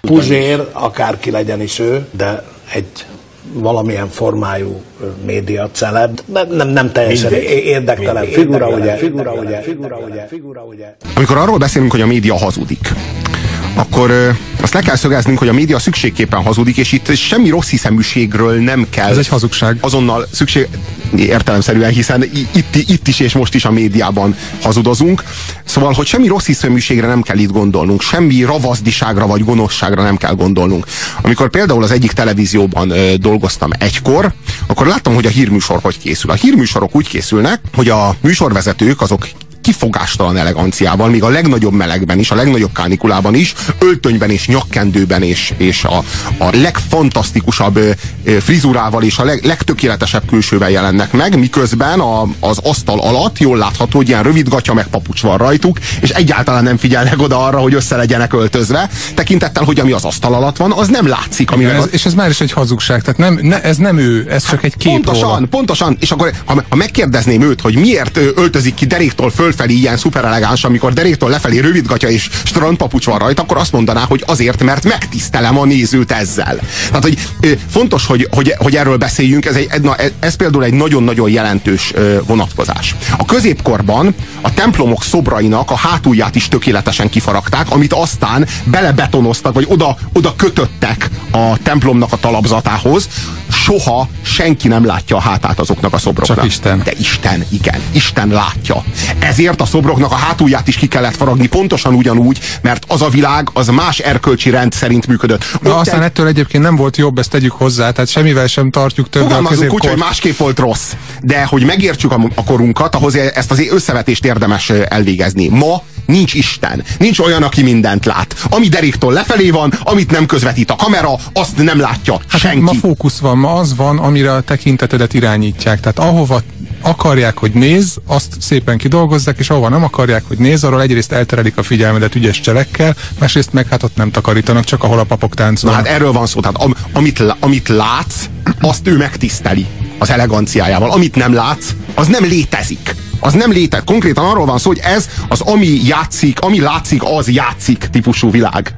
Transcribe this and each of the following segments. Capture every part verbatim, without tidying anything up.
Puzsér, akárki legyen is ő, de egy valamilyen formájú média celeb, nem, nem, nem teljesen mindegy, érdektelen mindegy, figura, ugye, figura, ugye, figura, ugye, figura, ugye. Amikor arról beszélünk, hogy a média hazudik, akkor ö, azt le kell szögeznünk, hogy a média szükségképpen hazudik, és itt semmi rossz hiszeműségről nem kell. Ez egy hazugság. Azonnal szükség, értelemszerűen, hiszen itt, itt is és most is a médiában hazudozunk. Szóval, hogy semmi rossz hiszeműségre nem kell itt gondolnunk, semmi ravaszdiságra vagy gonoszságra nem kell gondolnunk. Amikor például az egyik televízióban ö, dolgoztam egykor, akkor láttam, hogy a hírműsor hogy készül. A hírműsorok úgy készülnek, hogy a műsorvezetők azok kifogástalan eleganciával, még a legnagyobb melegben is, a legnagyobb kánikulában is, öltönyben és nyakkendőben és, és a, a legfantasztikusabb frizurával és a leg, legtökéletesebb külsőben jelennek meg, miközben a, az asztal alatt jól látható, hogy ilyen rövidgatya meg papucs van rajtuk, és egyáltalán nem figyelnek oda arra, hogy össze legyenek öltözve, tekintettel, hogy ami az asztal alatt van, az nem látszik. Ami ez, az... És ez már is egy hazugság, tehát nem, ne, ez nem ő, ez csak egy kép. Pontosan, róla. pontosan, és akkor ha, ha megkérdezném őt, hogy miért öltözik ki deréktől föl felé ilyen szuperelegáns, amikor deréktől lefelé rövidgatya és strandpapucs van rajta, akkor azt mondaná, hogy azért, mert megtisztelem a nézőt ezzel. Tehát, hogy ö, fontos, hogy, hogy, hogy erről beszéljünk, ez, egy, na, ez például egy nagyon-nagyon jelentős ö, vonatkozás. A középkorban a templomok szobrainak a hátulját is tökéletesen kifaragták, amit aztán belebetonoztak, vagy oda, oda kötöttek a templomnak a talapzatához. Soha senki nem látja a hátát azoknak a szobroknak. Csak Isten. De Isten, igen, Isten látja. Ezért a szobroknak a hátulját is ki kellett faragni, pontosan ugyanúgy, mert az a világ az más erkölcsi rend szerint működött. Na Ott aztán egy... ettől egyébként nem volt jobb, ezt tegyük hozzá, tehát semmivel sem tartjuk többre a Fogalmazunk úgy, középkort. hogy másképp volt rossz. De hogy megértsük a, a korunkat, ahhoz ezt az összevetést érdemes elvégezni. Ma nincs Isten. Nincs olyan, aki mindent lát. Ami deréktől lefelé van, amit nem közvetít a kamera, azt nem látja hát senki. Ma fókusz van, ma az van, amire a tekintetedet irányítják. Tehát ahova akarják, hogy nézz, azt szépen kidolgozzák, és ahova nem akarják, hogy nézz, arról egyrészt elterelik a figyelmedet ügyes cselekkel, másrészt meg hát ott nem takarítanak, csak ahol a papok táncolnak. Na hát erről van szó. Tehát am, amit, amit látsz, azt ő megtiszteli az eleganciájával. Amit nem látsz, az nem létezik. Az nem létezik. Konkrétan arról van szó, hogy ez az, ami játszik, ami látszik, az játszik típusú világ.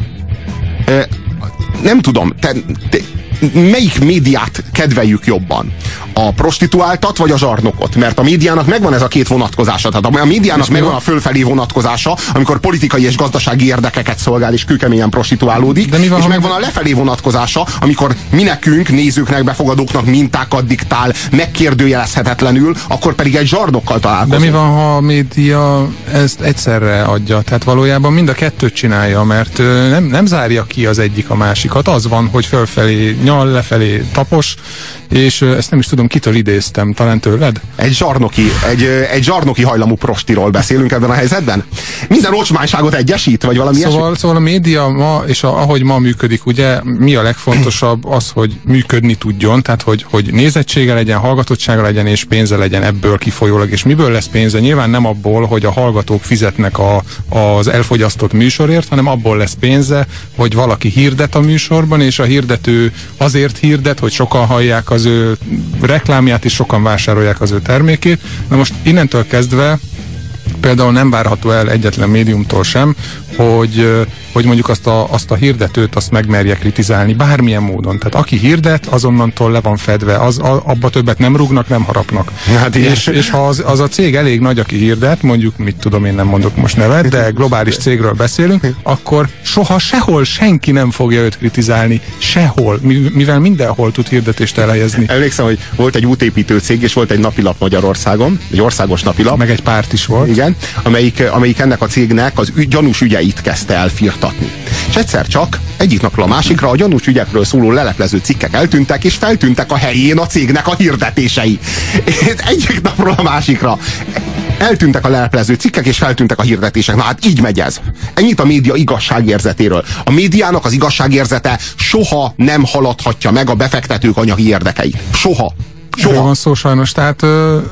E, nem tudom, te, te, melyik médiát kedveljük jobban? A prostituáltat vagy a zsarnokot? Mert a médiának megvan ez a két vonatkozása. Tehát a médiának megvan a fölfelé vonatkozása, amikor politikai és gazdasági érdekeket szolgál és kőkeményen prostituálódik, de mi van, és megvan a lefelé vonatkozása, amikor mi nekünk, nézőknek, befogadóknak mintákat diktál, megkérdőjelezhetetlenül, akkor pedig egy zsarnokkal találkozunk. De mi van, ha a média ezt egyszerre adja? Tehát valójában mind a kettőt csinálja, mert nem, nem zárja ki az egyik a másikat. Az van, hogy fölfelé nyal, lefelé tapos, és ezt nem is tudom, kitől idéztem, talán tőled? Egy zsarnoki, egy, egy zsarnoki hajlamú prostiról beszélünk ebben a helyzetben? Minden ocsmányságot egyesít, vagy valami szóval, ilyesmi? Szóval a média ma, és a, ahogy ma működik, ugye, mi a legfontosabb az, hogy működni tudjon, tehát hogy, hogy nézettsége legyen, hallgatottsága legyen, és pénze legyen ebből kifolyólag. És miből lesz pénze? Nyilván nem abból, hogy a hallgatók fizetnek a, az elfogyasztott műsorért, hanem abból lesz pénze, hogy valaki hirdet a műsorban, és a hirdető azért hirdet, hogy sokan hallják az ő reklámját, és sokan vásárolják az ő termékét. Na most innentől kezdve például nem várható el egyetlen médiumtól sem, hogy, hogy mondjuk azt a, azt a hirdetőt azt megmerje kritizálni bármilyen módon. Tehát aki hirdet, azonnantól le van fedve, az, a, abba többet nem rúgnak, nem harapnak. Hát és, és ha az, az a cég elég nagy, aki hirdet, mondjuk, mit tudom, én nem mondok most nevet, de globális cégről beszélünk, akkor soha sehol senki nem fogja őt kritizálni. Sehol, mivel mindenhol tud hirdetést elhelyezni. Emlékszem, hogy volt egy útépítő cég, és volt egy napilap Magyarországon, egy országos napilap. Meg egy párt is volt. Igen, amelyik, amelyik ennek a cégnek az ügy, gyanús ügyeit kezdte el firtatni. És egyszer csak egyik napról a másikra a gyanús ügyekről szóló leleplező cikkek eltűntek, és feltűntek a helyén a cégnek a hirdetései. Egyik napról a másikra eltűntek a leleplező cikkek, és feltűntek a hirdetések. Na hát így megy ez. Ennyit a média igazságérzetéről. A médiának az igazságérzete soha nem haladhatja meg a befektetők anyagi érdekeit. Soha. Soha. Erről van szó sajnos, tehát ö,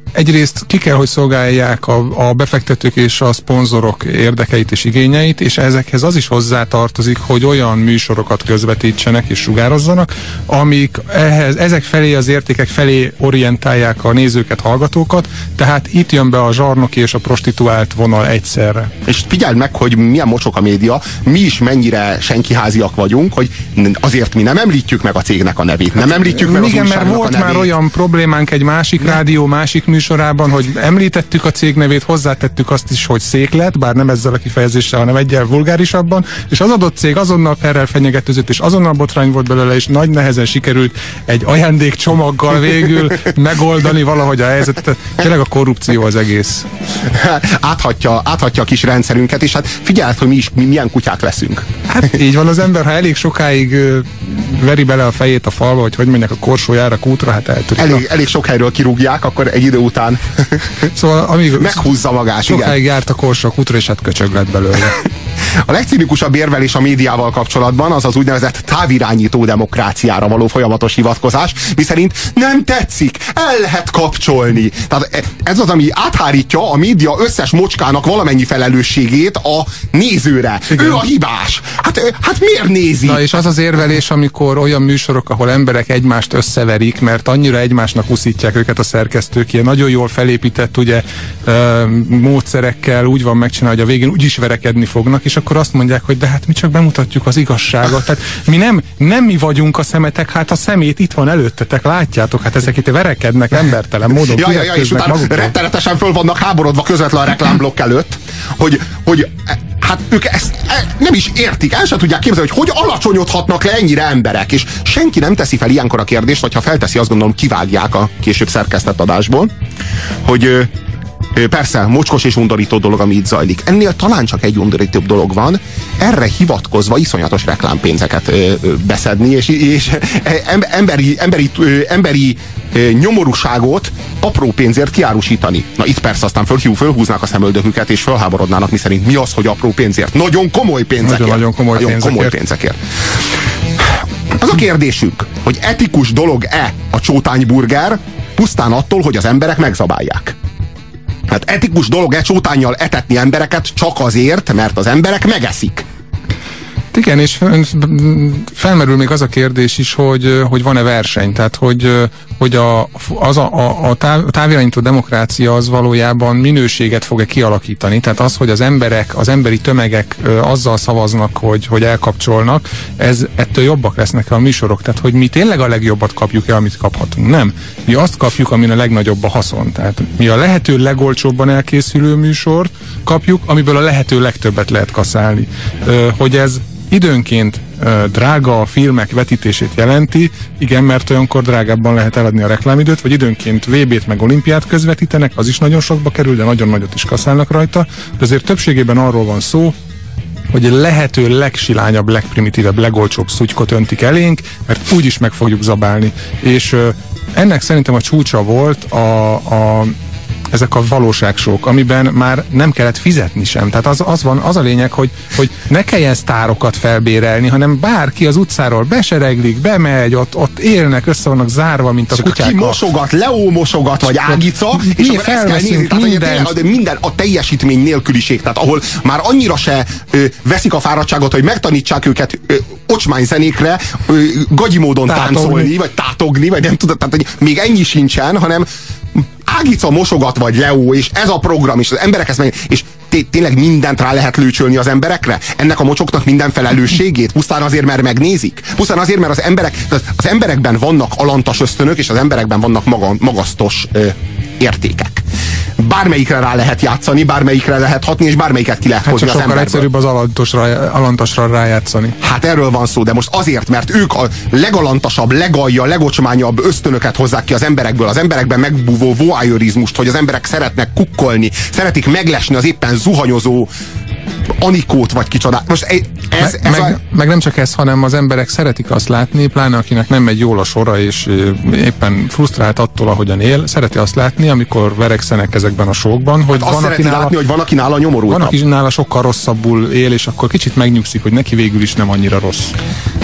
egyrészt ki kell, hogy szolgálják a, a befektetők és a szponzorok érdekeit és igényeit, és ezekhez az is hozzátartozik, hogy olyan műsorokat közvetítsenek és sugározzanak, amik ehhez, ezek felé, az értékek felé orientálják a nézőket, hallgatókat, tehát itt jön be a zsarnoki és a prostituált vonal egyszerre. És figyeld meg, hogy milyen mocsok a média, mi is mennyire senkiháziak vagyunk, hogy azért mi nem említjük meg a cégnek a nevét, nem említjük meg az igen, újságnak mert volt a nevét. már olyan problémánk egy másik ne. rádió, másik műsorában, hogy említettük a cég nevét, hozzátettük azt is, hogy széklet, bár nem ezzel a kifejezéssel, hanem egyel vulgárisabban, és az adott cég azonnal perrel fenyegetőzött, és azonnal botrány volt belőle, és nagy nehezen sikerült egy ajándékcsomaggal végül megoldani valahogy a helyzetet. Tényleg a korrupció az egész. Áthatja, áthatja a kis rendszerünket, és hát figyeld, hogy mi is mi milyen kutyát veszünk. Hát így van az ember, ha elég sokáig ö, veri bele a fejét a falba, hogy hogy menjek a korsójára, kútra, hát eltörik. Elég, elég sok helyről kirúgják, akkor egy idő után szóval, amíg meghúzza magát. Sokáig igen. járt a korsó a kútra, és hát köcsög lett belőle. A legcinikusabb érvelés a médiával kapcsolatban az az úgynevezett távirányító demokráciára való folyamatos hivatkozás, miszerint nem tetszik, el lehet kapcsolni. Tehát ez az, ami áthárítja a média összes mocskának valamennyi felelősségét a nézőre. Igen. Ő a hibás. Hát, hát miért nézi? Na és az az érvelés, amikor olyan műsorok, ahol emberek egymást összeverik, mert annyira egymásnak uszítják őket a szerkesztők, ilyen nagyon jól felépített ugye módszerekkel úgy van megcsinálva, hogy a végén úgyis verekedni fognak, és akkor azt mondják, hogy de hát mi csak bemutatjuk az igazságot. Tehát mi nem, nem mi vagyunk a szemetek, hát a szemét itt van előttetek, látjátok, hát ezek itt verekednek embertelen módon. Ja, ja, ja, és utána magukról. rettenetesen föl vannak háborodva közvetlen a reklámblokk előtt, hogy, hogy hát ők ezt nem is értik, el sem tudják képzelni, hogy hogy alacsonyodhatnak le ennyire emberek, és senki nem teszi fel ilyenkor a kérdést, vagy ha felteszi, azt gondolom kivágják a később szerkesztett adásból, hogy persze, mocskos és undorító dolog, ami itt zajlik. Ennél talán csak egy undorítóbb dolog van, erre hivatkozva iszonyatos reklámpénzeket ö, ö, beszedni, és, és emberi, emberi, ö, emberi ö, nyomorúságot apró pénzért kiárusítani. Na itt persze aztán föl, fölhúznák a szemöldöküket, és fölháborodnának, miszerint mi az, hogy apró pénzért. Nagyon komoly pénzekért. Nagyon, nagyon komoly, nagyon pénzekért. komoly pénzekért. Az a kérdésünk, hogy etikus dolog-e a csótányburger, pusztán attól, hogy az emberek megzabálják. Hát etikus dolog-e csótánnyal etetni embereket csak azért, mert az emberek megeszik? Igen, és felmerül még az a kérdés is, hogy, hogy van-e verseny, tehát hogy, hogy a, az a, a, a távirányító demokrácia az valójában minőséget fog-e kialakítani, tehát az, hogy az emberek, az emberi tömegek azzal szavaznak, hogy, hogy elkapcsolnak, ez, ettől jobbak lesznek a műsorok, tehát hogy mi tényleg a legjobbat kapjuk-e, amit kaphatunk. Nem. Mi azt kapjuk, amin a legnagyobb a haszon. Tehát mi a lehető legolcsóbban elkészülő műsort kapjuk, amiből a lehető legtöbbet lehet kaszálni. Hogy ez időnként uh, drága filmek vetítését jelenti, igen, mert olyankor drágábban lehet eladni a reklámidőt, vagy időnként vé bét meg olimpiát közvetítenek, az is nagyon sokba kerül, de nagyon nagyot is kaszálnak rajta, de azért többségében arról van szó, hogy a lehető legsilányabb, legprimitívebb, legolcsóbb szutykot öntik elénk, mert úgyis meg fogjuk zabálni. És uh, ennek szerintem a csúcsa volt a, a ezek a valóságsók, amiben már nem kellett fizetni sem. Tehát az, az van, az a lényeg, hogy, hogy ne kelljen sztárokat felbérelni, hanem bárki az utcáról besereglik, bemegy, ott, ott élnek, össze vannak zárva, mint a és kutyák. Ki mosogat, Leó mosogat, vagy Ágica, és mi akkor ezt kell nézni, tehát, minden. Hogy minden a teljesítmény nélküliség, tehát ahol már annyira se ö, veszik a fáradtságot, hogy megtanítsák őket ö, ocsmány zenékre, ö, gagyi módon tátogni. táncolni, vagy tátogni, vagy nem tudod, tehát hogy még ennyi sincsen, hanem Ágica mosogat, vagy Leó, és ez a program, és az emberek ezt meg, és té- tényleg mindent rá lehet lőcsölni az emberekre? Ennek a mocsoknak minden felelősségét? Pusztán azért, mert megnézik? Pusztán azért, mert az emberek, az emberekben vannak alantas ösztönök, és az emberekben vannak maga, magasztos ö, értékek. Bármelyikre rá lehet játszani, bármelyikre lehet hatni, és bármelyiket ki lehet hát hozni az sokkal emberből. egyszerűbb az alantosra, alantasra rájátszani. Hát erről van szó, de most azért, mert ők a legalantasabb, legalja, legocsmányabb ösztönöket hozzák ki az emberekből, az emberekben megbúvó voyeurizmust, hogy az emberek szeretnek kukkolni, szeretik meglesni az éppen zuhanyozó Anikót vagy kicsodát. Most ez, meg, ez meg, a... meg nem csak ez, hanem az emberek szeretik azt látni, pláne akinek nem megy jól a sora, és éppen frusztrált attól, ahogyan él, szereti azt látni, amikor verekszenek ezekben a sókban, hogy hát van, azt aki nála, látni, hogy van, aki nála nyomorultabb. Van, aki nála sokkal rosszabbul él, és akkor kicsit megnyugszik, hogy neki végül is nem annyira rossz.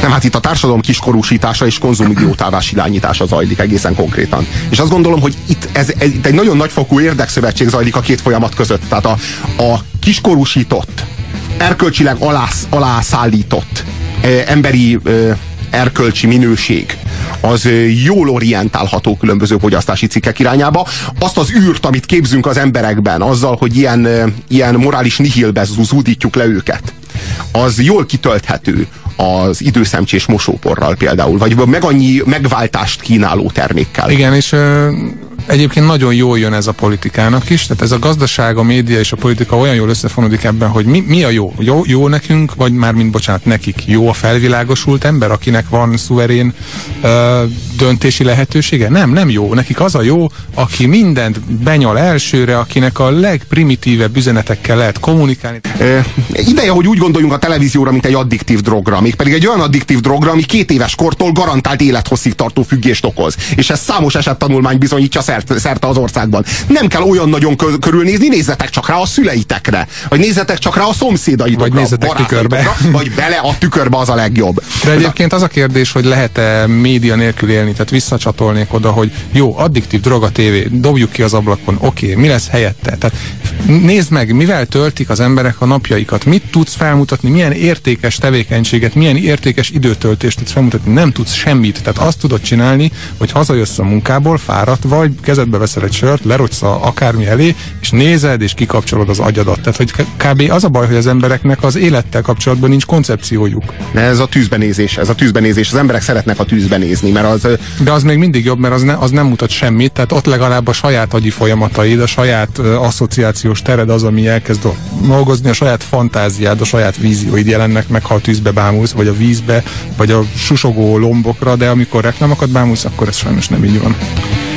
Nem, hát itt a társadalom kiskorúsítása és konzumidiótává silányítása zajlik egészen konkrétan. És azt gondolom, hogy itt, ez, ez, itt egy nagyon nagyfokú érdekszövetség zajlik a két folyamat között. Tehát a, a kiskorúsított, erkölcsileg alász, alászállított eh, emberi eh, erkölcsi minőség az jól orientálható különböző fogyasztási cikkek irányába. Azt az űrt, amit képzünk az emberekben, azzal, hogy ilyen, ilyen morális nihilbe zúdítjuk le őket, az jól kitölthető az időszemcsés mosóporral például, vagy meg annyi megváltást kínáló termékkel. Igen, és ö, egyébként nagyon jól jön ez a politikának is, tehát ez a gazdaság, a média és a politika olyan jól összefonódik ebben, hogy mi, mi a jó? jó? Jó nekünk, vagy már mint bocsánat, nekik jó a felvilágosult ember, akinek van szuverén ö, döntési lehetősége? Nem, nem jó. Nekik az a jó, aki mindent benyal elsőre, akinek a legprimitívebb üzenetekkel lehet kommunikálni. E, ideje, hogy úgy gondoljunk a televízióra, mint egy addiktív drogra, mégpedig egy olyan addiktív drogra, ami két éves kortól garantált élethosszig tartó függést okoz. És ez számos esettanulmány bizonyítja szerte, szerte az országban. Nem kell olyan nagyon kö, körülnézni, nézzetek csak rá a szüleitekre, vagy nézzetek csak rá a szomszédaitokra, vagy nézzetek tükörbe. Vagy bele a tükörbe, az a legjobb. De egyébként az a kérdés, hogy lehet-e média nélkül élni, tehát visszacsatolnék oda, hogy jó, addiktív drog a tévé, dobjuk ki az ablakon, oké, okay, mi lesz helyette? Tehát nézd meg, mivel töltik az emberek a napjaikat, mit tudsz felmutatni, milyen értékes tevékenységet, milyen értékes időtöltést tudsz felmutatni, nem tudsz semmit. Tehát azt tudod csinálni, hogy hazajössz a munkából, fáradt vagy, kezedbe veszel egy sört, lerogysz akármi elé, és nézed, és kikapcsolod az agyadat. Tehát, hogy kb. Az a baj, hogy az embereknek az élettel kapcsolatban nincs koncepciójuk. De ez a tűzbenézés, ez a tűzbenézés. Az emberek szeretnek a tűzbe nézni, mert az... De az még mindig jobb, mert az, ne, az nem mutat semmit, tehát ott legalább a saját agyi folyamataid, a saját uh, asszociációs tered az, ami elkezd dolgozni, a saját fantáziád, a saját vízióid jelennek meg, ha a tűzbe bámulsz, vagy a vízbe, vagy a susogó lombokra, de amikor reklámokat bámulsz, akkor ez sajnos nem így van.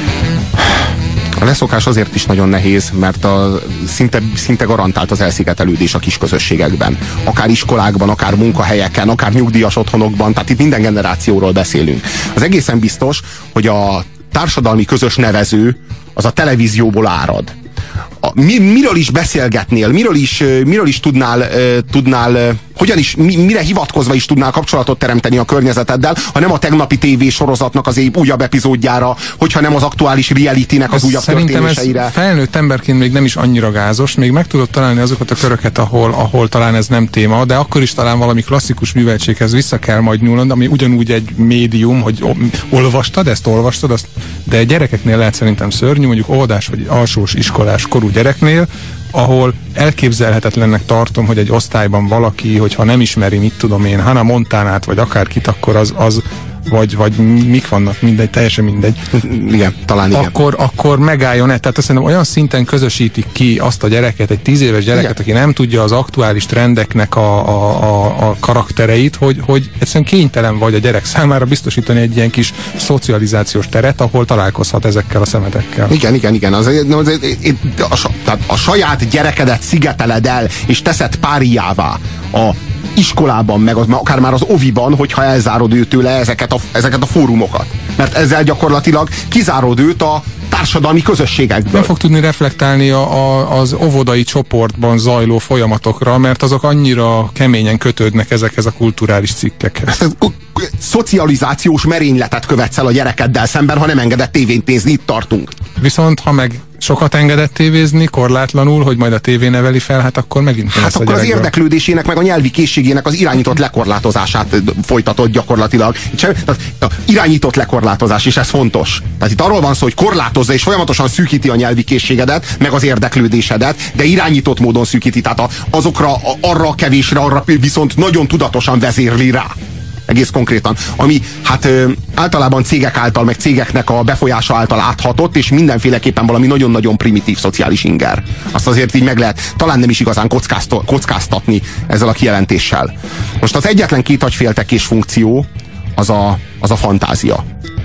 A leszokás azért is nagyon nehéz, mert a, szinte, szinte garantált az elszigetelődés a kis közösségekben. Akár iskolákban, akár munkahelyeken, akár nyugdíjas otthonokban, tehát itt minden generációról beszélünk. Az egészen biztos, hogy a társadalmi közös nevező az a televízióból árad. A, mi, miről is beszélgetnél, miről is, miről is tudnál, uh, tudnál uh, hogyan is, mi, mire hivatkozva is tudnál kapcsolatot teremteni a környezeteddel, ha nem a tegnapi tévé sorozatnak az épp újabb epizódjára, hogyha nem az aktuális realitynek az újabb történéseire. Szerintem ez felnőtt emberként még nem is annyira gázos, még meg tudod találni azokat a köröket, ahol, ahol talán ez nem téma, de akkor is talán valami klasszikus műveltséghez vissza kell majd nyúlnod, ami ugyanúgy egy médium, hogy olvastad, ezt olvastad, azt, de gyerekeknél lehet szerintem szörnyű, mondjuk óvodás vagy alsós iskolás korú gyereknél, ahol elképzelhetetlennek tartom, hogy egy osztályban valaki, hogyha nem ismeri, mit tudom én, Hannah Montanát, vagy akárkit, akkor az, az vagy, vagy mik vannak, mindegy, teljesen mindegy. Igen, talán igen. Akkor, akkor megálljon-e? Tehát azt szerintem olyan szinten közösítik ki azt a gyereket, egy tíz éves gyereket, igen, aki nem tudja az aktuális trendeknek a, a, a, a karaktereit, hogy, hogy egyszerűen kénytelen vagy a gyerek számára biztosítani egy ilyen kis szocializációs teret, ahol találkozhat ezekkel a szemetekkel. Igen, igen, igen. Az, az, az, a, tehát a saját gyerekedet szigeteled el, és teszed páriává a iskolában, meg az, akár már az oviban, hogyha elzárod őtőle ezeket a, ezeket a fórumokat. Mert ezzel gyakorlatilag kizárod őt a társadalmi közösségekből. Nem fog tudni reflektálni a, a, az óvodai csoportban zajló folyamatokra, mert azok annyira keményen kötődnek ezekhez a kulturális cikkekhez. Szocializációs merényletet követsz el a gyerekeddel szemben, ha nem engedett tévét nézni, itt tartunk. Viszont, ha meg sokat engedett tévézni, korlátlanul, hogy majd a tévé neveli fel, hát akkor megint hát akkor az érdeklődésének, meg a nyelvi készségének az irányított lekorlátozását folytatott gyakorlatilag. Tehát irányított lekorlátozás, és ez fontos. Tehát itt arról van szó, hogy korlátozza és folyamatosan szűkíti a nyelvi készségedet, meg az érdeklődésedet, de irányított módon szűkíti. Tehát azokra, arra a kevésre, arra viszont nagyon tudatosan vezérli rá. Egész konkrétan. Ami hát ö, általában cégek által, meg cégeknek a befolyása által áthatott, és mindenféleképpen valami nagyon-nagyon primitív szociális inger. Azt azért így meg lehet talán nem is igazán kockáztatni ezzel a kijelentéssel. Most az egyetlen két agyféltekés funkció az a, az a fantázia.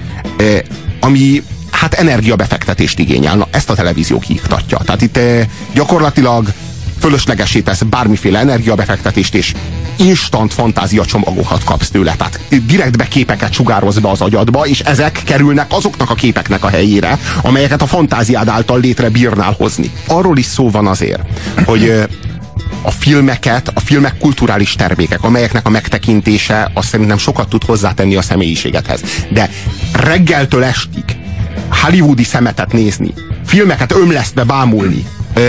E, ami hát energiabefektetést igényel. Na, ezt a televízió kiiktatja. Tehát itt e, gyakorlatilag fölöslegesé tesz bármiféle energiabefektetést, és instant fantázia csomagokat kapsz tőle. Tehát direktbe képeket sugároz be az agyadba, és ezek kerülnek azoknak a képeknek a helyére, amelyeket a fantáziád által létre bírnál hozni. Arról is szó van azért, hogy a filmeket, a filmek kulturális termékek, amelyeknek a megtekintése azt szerintem sokat tud hozzátenni a személyiségedhez. De reggeltől estig hollywoodi szemetet nézni, filmeket ömlesztve bámulni,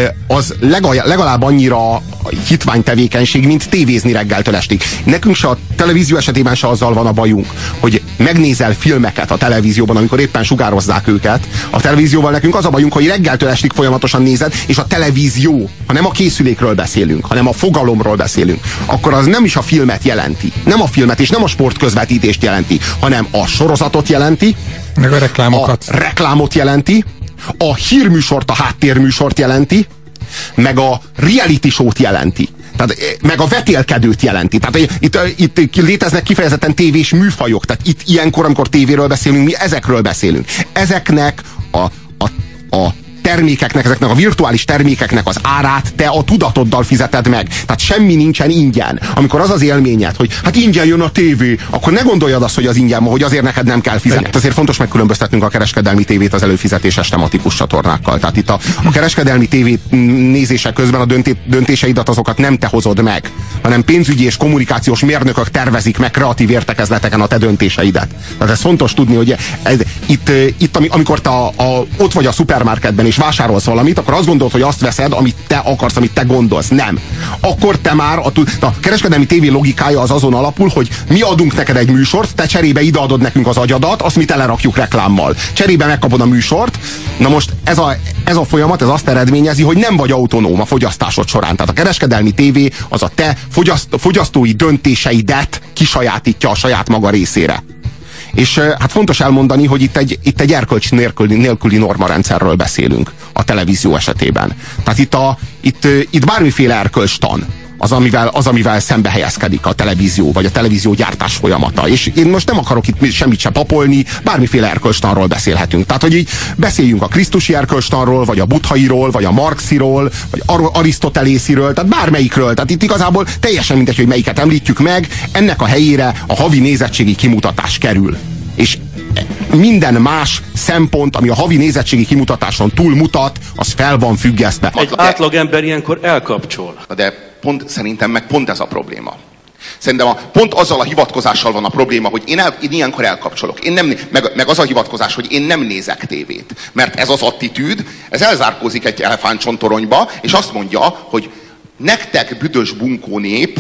az legalább annyira hitvány tevékenység, mint tévézni reggeltől estig. Nekünk se a televízió esetében se azzal van a bajunk, hogy megnézel filmeket a televízióban, amikor éppen sugározzák őket. A televízióval nekünk az a bajunk, hogy reggeltől estig folyamatosan nézed, és a televízió, ha nem a készülékről beszélünk, hanem a fogalomról beszélünk, akkor az nem is a filmet jelenti. Nem a filmet és nem a sportközvetítést jelenti, hanem a sorozatot jelenti, meg a reklámokat. A reklámot jelenti, a hírműsort, a háttérműsort jelenti, meg a reality show-t jelenti. Tehát, meg a vetélkedőt jelenti. Tehát itt, itt léteznek kifejezetten tévés műfajok. Tehát itt ilyenkor, amikor tévéről beszélünk, mi ezekről beszélünk. Ezeknek a, a, a termékeknek, ezeknek a virtuális termékeknek az árát te a tudatoddal fizeted meg. Tehát semmi nincsen ingyen. Amikor az az élményed, hogy hát ingyen jön a tévé, akkor ne gondoljad azt, hogy az ingyen van, hogy azért neked nem kell fizetni. Azért fontos megkülönböztetnünk a kereskedelmi tévét az előfizetéses tematikus csatornákkal. Tehát itt a, a kereskedelmi tévé nézése közben a dönté, döntéseidet azokat nem te hozod meg, hanem pénzügyi és kommunikációs mérnökök tervezik meg kreatív értekezleteken a te döntéseidet. Tehát ez fontos tudni, hogy ez, itt, itt amikor te a, a, ott vagy a szupermarketben és vásárolsz valamit, akkor azt gondolod, hogy azt veszed, amit te akarsz, amit te gondolsz. Nem. Akkor te már, a, a kereskedelmi tévé logikája az azon alapul, hogy mi adunk neked egy műsort, te cserébe ideadod nekünk az agyadat, azt mi telerakjuk reklámmal. Cserébe megkapod a műsort. Na most ez a, ez a folyamat, ez azt eredményezi, hogy nem vagy autonóm a fogyasztásod során. Tehát a kereskedelmi tévé az a te fogyaszt, fogyasztói döntéseidet kisajátítja a saját maga részére. És hát fontos elmondani, hogy itt egy, itt egy erkölcs nélküli, nélküli normarendszerről beszélünk a televízió esetében. Tehát itt, a, itt, itt bármiféle erkölcstan az amivel, az, amivel szembe helyezkedik a televízió, vagy a televízió gyártás folyamata. És én most nem akarok itt semmit se papolni, bármiféle erkölcstanról beszélhetünk. Tehát, hogy így beszéljünk a krisztusi erkölcstanról, vagy a buddhairól, vagy a marxiról, vagy arisztotelésziről, tehát bármelyikről. Tehát itt igazából teljesen mindegy, hogy melyiket említjük meg, ennek a helyére a havi nézettségi kimutatás kerül. És minden más szempont, ami a havi nézettségi kimutatáson túlmutat, az fel van függesztve. Egy átlagember ilyenkor elkapcsol. De pont, szerintem meg pont ez a probléma. Szerintem a, pont azzal a hivatkozással van a probléma, hogy én, el, én ilyenkor elkapcsolok. Én nem, meg, meg az a hivatkozás, hogy én nem nézek tévét. Mert ez az attitűd, ez elzárkózik egy elefántcsontoronyba, és azt mondja, hogy nektek büdös bunkó nép,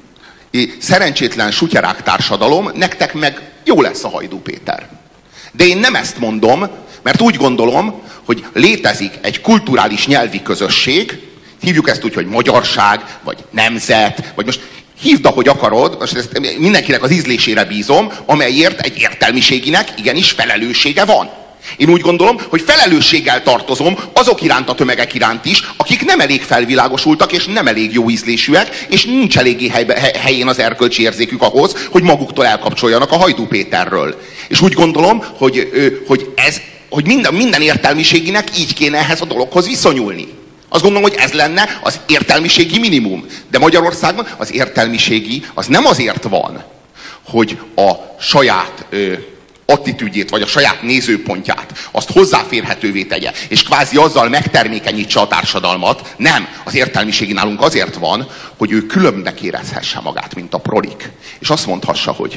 szerencsétlen sutyerák társadalom, nektek meg jó lesz a Hajdú Péter. De én nem ezt mondom, mert úgy gondolom, hogy létezik egy kulturális nyelvi közösség, hívjuk ezt úgy, hogy magyarság, vagy nemzet, vagy most hívd, ahogy akarod, most ezt mindenkinek az ízlésére bízom, amelyért egy értelmiséginek igenis felelőssége van. Én úgy gondolom, hogy felelősséggel tartozom azok iránt a tömegek iránt is, akik nem elég felvilágosultak, és nem elég jó ízlésűek, és nincs eléggé helyén az erkölcsi érzékük ahhoz, hogy maguktól elkapcsoljanak a Hajdú Péterről. És úgy gondolom, hogy, hogy, ez, hogy minden, minden értelmiséginek így kéne ehhez a dologhoz viszonyulni. Azt gondolom, hogy ez lenne az értelmiségi minimum. De Magyarországon az értelmiségi az nem azért van, hogy a saját ö, attitűdjét, vagy a saját nézőpontját azt hozzáférhetővé tegye, és kvázi azzal megtermékenyítse a társadalmat. Nem, az értelmiségi nálunk azért van, hogy ő különbnek érezhesse magát, mint a prolik. És azt mondhassa, hogy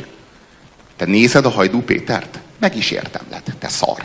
te nézed a Hajdú Pétert? Meg is érdemled, te szar.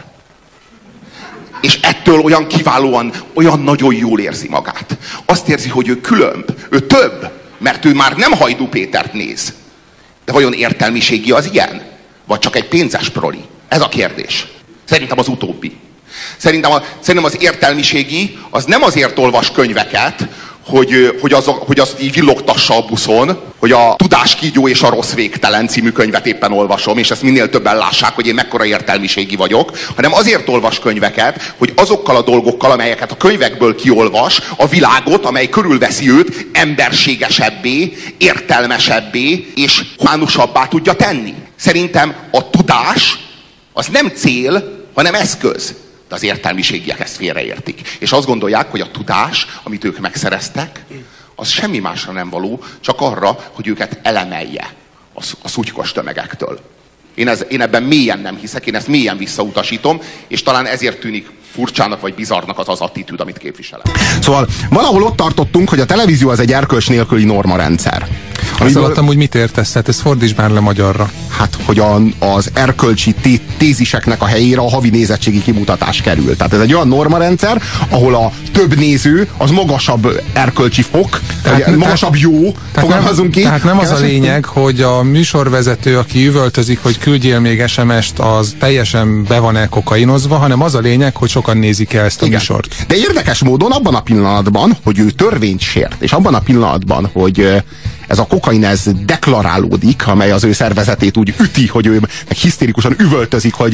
És ettől olyan kiválóan, olyan nagyon jól érzi magát. Azt érzi, hogy ő különb, ő több, mert ő már nem Hajdú Pétert néz. De vajon értelmiségi az ilyen? Vagy csak egy pénzes proli? Ez a kérdés. Szerintem az utóbbi. Szerintem, a, szerintem az értelmiségi az nem azért olvas könyveket, hogy, hogy, az, hogy azt így villogtassa a buszon, hogy a Tudáskígyó és a Rossz Végtelen című könyvet éppen olvasom, és ezt minél többen lássák, hogy én mekkora értelmiségi vagyok, hanem azért olvas könyveket, hogy azokkal a dolgokkal, amelyeket a könyvekből kiolvas, a világot, amely körülveszi őt, emberségesebbé, értelmesebbé és humánusabbá tudja tenni. Szerintem a tudás az nem cél, hanem eszköz. De az értelmiségiek ezt félreértik. És azt gondolják, hogy a tudás, amit ők megszereztek, az semmi másra nem való, csak arra, hogy őket elemelje a, a szutykos tömegektől. Én, ez, én ebben mélyen nem hiszek, én ezt mélyen visszautasítom, és talán ezért tűnik furcsának vagy bizarrnak az az attitűd, amit képviselek. Szóval valahol ott tartottunk, hogy a televízió az egy erkölcs nélküli normarendszer. Azt alattam, hogy mit értesz, hát ezt fordíts már le magyarra. Hát, hogy a, az erkölcsi té- téziseknek a helyére a havi nézettségi kimutatás kerül. Tehát ez egy olyan normarendszer, ahol a több néző az magasabb erkölcsi fok, tehát, tehát magasabb jó, fogalmazunk ki. Tehát nem az a lényeg, hogy a műsorvezető, aki üvöltözik, hogy küldjél még es em est, az teljesen be van elkokainozva, hanem az a lényeg, hogy sokan nézik el ezt a Igen. műsort. De érdekes módon abban a pillanatban, hogy ő törvényt sért, és abban a pillanatban, hogy ez a kokain ez deklarálódik, amely az ő szervezetét úgy üti, hogy ő meg hisztérikusan üvöltözik, hogy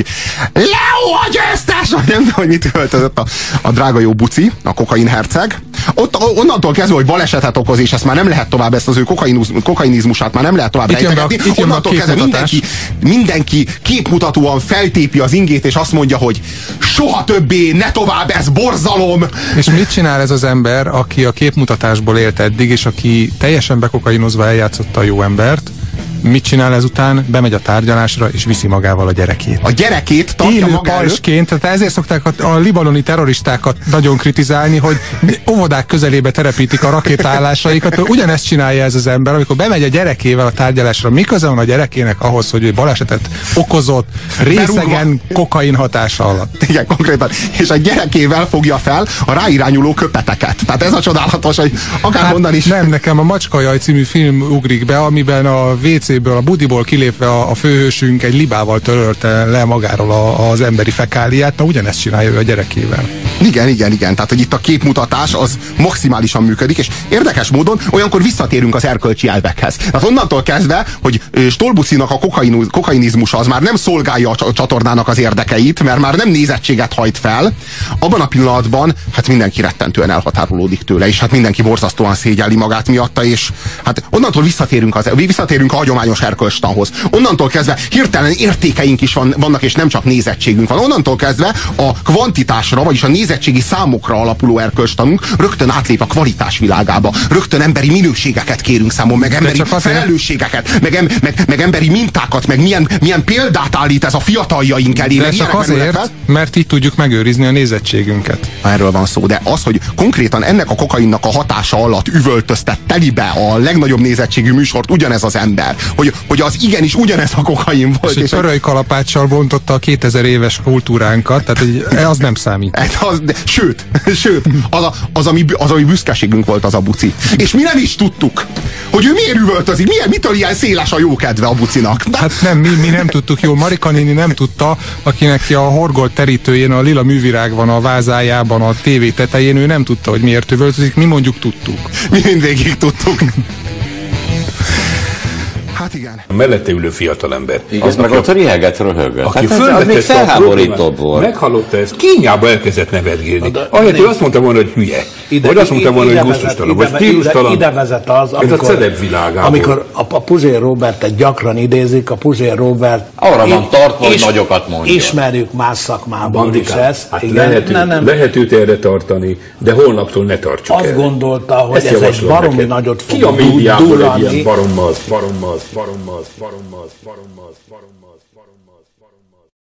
Leo a győztes! Nem tudom, hogy mit üvöltözött a, a drága jó buci, a kokain herceg. Ott, onnantól kezdve, hogy balesetet okoz, és ezt már nem lehet tovább, ezt az ő kokainizmusát már nem lehet tovább rejtegetni. Onnantól kezdve mindenki, mindenki képmutatóan feltépi az ingét, és azt mondja, hogy soha többé, ne tovább, ez borzalom! És mit csinál ez az ember, aki a képmutatásból élt eddig, és aki teljesen bekokainozva eljátszotta a jó embert? Mit csinál ezután? Bemegy a tárgyalásra, és viszi magával a gyerekét. A gyerekét tartja Élő maga pajsként, tehát ezért szokták a, a libanoni terroristákat nagyon kritizálni, hogy óvodák közelébe telepítik a rakétállásaikat. Ugyanezt csinálja ez az ember, amikor bemegy a gyerekével a tárgyalásra. Mi köze van a gyerekének ahhoz, hogy ő balesetet okozott részegen kokain hatása alatt? Igen, konkrétan. És a gyerekével fogja fel a ráirányuló köpeteket. Tehát ez a csodálatos, hogy akár hát onnan is... Nem, nekem a Macskajaj című film ugrik be, amiben a vé céből, a budiból kilépve a, a főhősünk egy libával törölte le magáról a, az emberi fekáliát, na ugyanezt csinálja ő a gyerekével. Igen, igen, igen. Tehát, hogy itt a képmutatás az maximálisan működik, és érdekes módon olyankor visszatérünk az erkölcsi elvekhez. Tehát onnantól kezdve, hogy Stolbucinak a kokain, kokainizmusa az már nem szolgálja a csatornának az érdekeit, mert már nem nézettséget hajt fel, abban a pillanatban hát mindenki rettentően elhatárolódik tőle, és hát mindenki borzasztóan szégyelli magát miatta, és hát onnantól visszatérünk, az, visszatérünk a hagyományos erkölcstanhoz. Onnantól kezdve hirtelen értékeink is van, vannak, és nem csak nézettségünk van. Onnantól kezdve a kvantitásra, vagyis a nézettségi számokra alapuló erkölcstanunk rögtön átlép a kvalitás világába. Rögtön emberi minőségeket kérünk számon, meg emberi felelősségeket, meg, em, meg, meg emberi mintákat, meg milyen, milyen példát állít ez a fiataljaink elé. De csak azért, mert így tudjuk megőrizni a nézettségünket. Erről van szó, de az, hogy konkrétan ennek a kokainnak a hatása alatt üvöltöztet telibe a legnagyobb nézettségű műsort ugyanez az ember, hogy, hogy az igenis ugyanez a kokain volt. És, és egy pöröly kalapáccsal bontotta a kétezer éves kultúránkat, tehát az nem számít. Az, de, sőt, sőt, az, a, az, ami, az, ami büszkeségünk volt, az a buci. És mi nem is tudtuk, hogy ő miért üvöltözik, milyen, mitől ilyen széles a jókedve a bucinak. De... Hát nem, mi, mi nem tudtuk jól. Marika néni nem tudta, akinek a horgolt terítőjén a lila művirág van a vázájában, a tévé tetején, ő nem tudta, hogy miért üvöltözik, mi mondjuk tudtuk. Mi mindvégig tudtuk. Hát igen. A mellette ülő fiatalember. Igen, az meg ott riheget röhögött. Aki hát az még felháborítóbb volt. Meghallotta ezt, kínjába elkezdett nevetgélni. Ahelyett, hogy azt mondta volna, hogy hülye. Ide, vagy azt mondta volna, hogy gusztustalan. Vagy stílustalan. Ide, ide vezet az, amikor, ez a celeb világából. Amikor a, a Puzsér Robertet gyakran idézik, a Puzsér Robert... Arra van tartva, hogy nagyokat mondja. Ismerjük más szakmában is ezt. Hát lehet, ne, nem. lehet őt erre tartani, de holnaptól ne tartsuk Azt el. gondolta, hogy ezt ez egy baromi neked. Nagyot fog durrani. Ki a médiában egy ilyen durrani. barommaz, barommaz, barommaz, barommaz, barommaz, barommaz, barommaz, barommaz.